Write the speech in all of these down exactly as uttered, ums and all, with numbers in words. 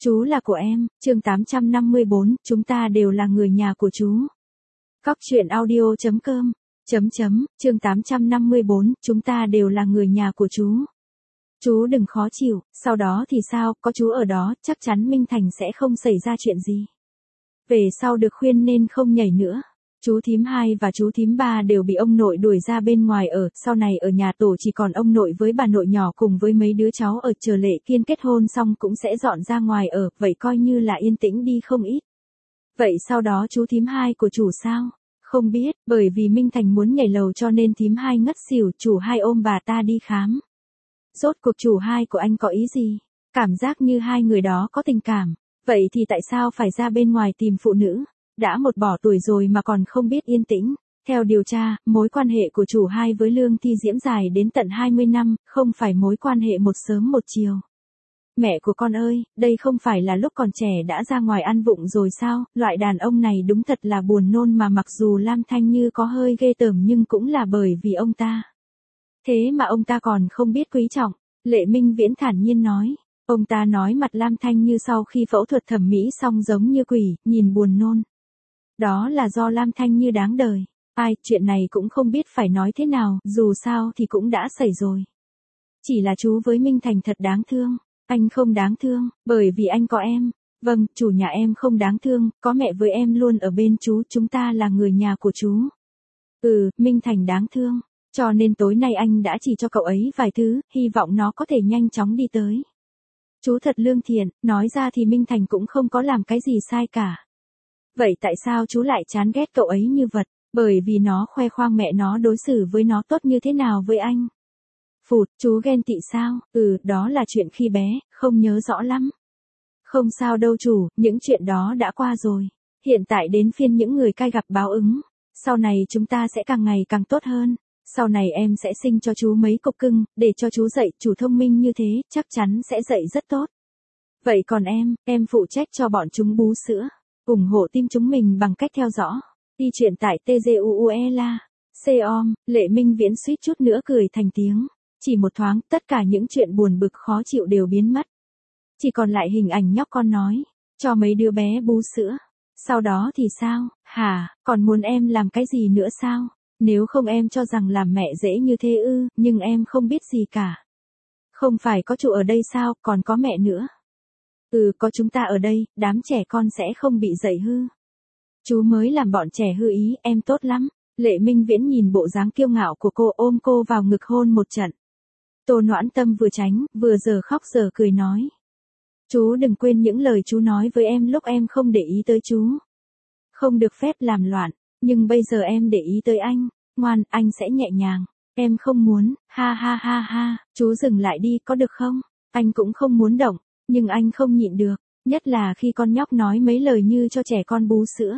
Chú là của em, chương tám trăm năm mươi bốn, chúng ta đều là người nhà của chú. Cóc truyện audio chấm com, chấm chấm, chương tám trăm năm mươi bốn, chúng ta đều là người nhà của chú. Chú đừng khó chịu, sau đó thì sao, có chú ở đó, chắc chắn Minh Thành sẽ không xảy ra chuyện gì. Về sau được khuyên nên không nhảy nữa. Chú thím hai và chú thím ba đều bị ông nội đuổi ra bên ngoài ở, sau này ở nhà tổ chỉ còn ông nội với bà nội nhỏ cùng với mấy đứa cháu ở, chờ Lệ Kiên kết hôn xong cũng sẽ dọn ra ngoài ở, vậy coi như là yên tĩnh đi không ít. Vậy sau đó chú thím hai của chủ sao? Không biết, bởi vì Minh Thành muốn nhảy lầu cho nên thím hai ngất xỉu, chủ hai ôm bà ta đi khám. Rốt cuộc chủ hai của anh có ý gì? Cảm giác như hai người đó có tình cảm, vậy thì tại sao phải ra bên ngoài tìm phụ nữ? Đã một bỏ tuổi rồi mà còn không biết yên tĩnh. Theo điều tra, mối quan hệ của chủ hai với Lương Thi Diễm dài đến tận hai mươi năm, không phải mối quan hệ một sớm một chiều. Mẹ của con ơi, đây không phải là lúc còn trẻ đã ra ngoài ăn vụng rồi sao, loại đàn ông này đúng thật là buồn nôn mà mặc dù Lam Thanh Như có hơi ghê tởm nhưng cũng là bởi vì ông ta. Thế mà ông ta còn không biết quý trọng, Lệ Minh Viễn thản nhiên nói. Ông ta nói mặt Lam Thanh Như sau khi phẫu thuật thẩm mỹ xong giống như quỷ, nhìn buồn nôn. Đó là do Lam Thanh Như đáng đời. Ai, chuyện này cũng không biết phải nói thế nào, dù sao thì cũng đã xảy rồi. Chỉ là chú với Minh Thành thật đáng thương. Anh không đáng thương, bởi vì anh có em. Vâng, chủ nhà em không đáng thương, có mẹ với em luôn ở bên chú, chúng ta là người nhà của chú. Ừ, Minh Thành đáng thương. Cho nên tối nay anh đã chỉ cho cậu ấy vài thứ, hy vọng nó có thể nhanh chóng đi tới. Chú thật lương thiện, nói ra thì Minh Thành cũng không có làm cái gì sai cả. Vậy tại sao chú lại chán ghét cậu ấy như vật? Bởi vì nó khoe khoang mẹ nó đối xử với nó tốt như thế nào với anh. Phụt, chú ghen tị sao? Ừ, đó là chuyện khi bé, không nhớ rõ lắm. Không sao đâu chủ, những chuyện đó đã qua rồi. Hiện tại đến phiên những người cai gặp báo ứng. Sau này chúng ta sẽ càng ngày càng tốt hơn. Sau này em sẽ sinh cho chú mấy cục cưng, để cho chú dạy, chủ thông minh như thế, chắc chắn sẽ dạy rất tốt. Vậy còn em, em phụ trách cho bọn chúng bú sữa. ủng hộ team chúng mình bằng cách theo dõi. Đi chuyện tại tê giê u u e la. Com, Lệ Minh Viễn suýt chút nữa cười thành tiếng. Chỉ một thoáng, tất cả những chuyện buồn bực khó chịu đều biến mất. Chỉ còn lại hình ảnh nhóc con nói, cho mấy đứa bé bú sữa. Sau đó thì sao, hả, còn muốn em làm cái gì nữa sao? Nếu không em cho rằng làm mẹ dễ như thế ư, nhưng em không biết gì cả. Không phải có chủ ở đây sao, còn có mẹ nữa. Ừ, có chúng ta ở đây, đám trẻ con sẽ không bị dạy hư. Chú mới làm bọn trẻ hư ý, em tốt lắm. Lệ Minh Viễn nhìn bộ dáng kiêu ngạo của cô, ôm cô vào ngực hôn một trận. Tô Noãn Tâm vừa tránh, vừa giờ khóc giờ cười nói. Chú đừng quên những lời chú nói với em lúc em không để ý tới chú. Không được phép làm loạn, nhưng bây giờ em để ý tới anh. Ngoan, anh sẽ nhẹ nhàng. Em không muốn, ha ha ha ha, chú dừng lại đi, có được không? Anh cũng không muốn động, nhưng anh không nhịn được, nhất là khi con nhóc nói mấy lời như cho trẻ con bú sữa.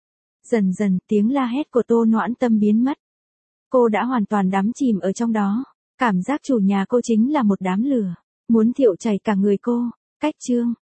Dần dần, tiếng la hét của Tô Noãn Tâm biến mất. Cô đã hoàn toàn đắm chìm ở trong đó. Cảm giác chủ nhà cô chính là một đám lửa, muốn thiêu chảy cả người cô. Cách chương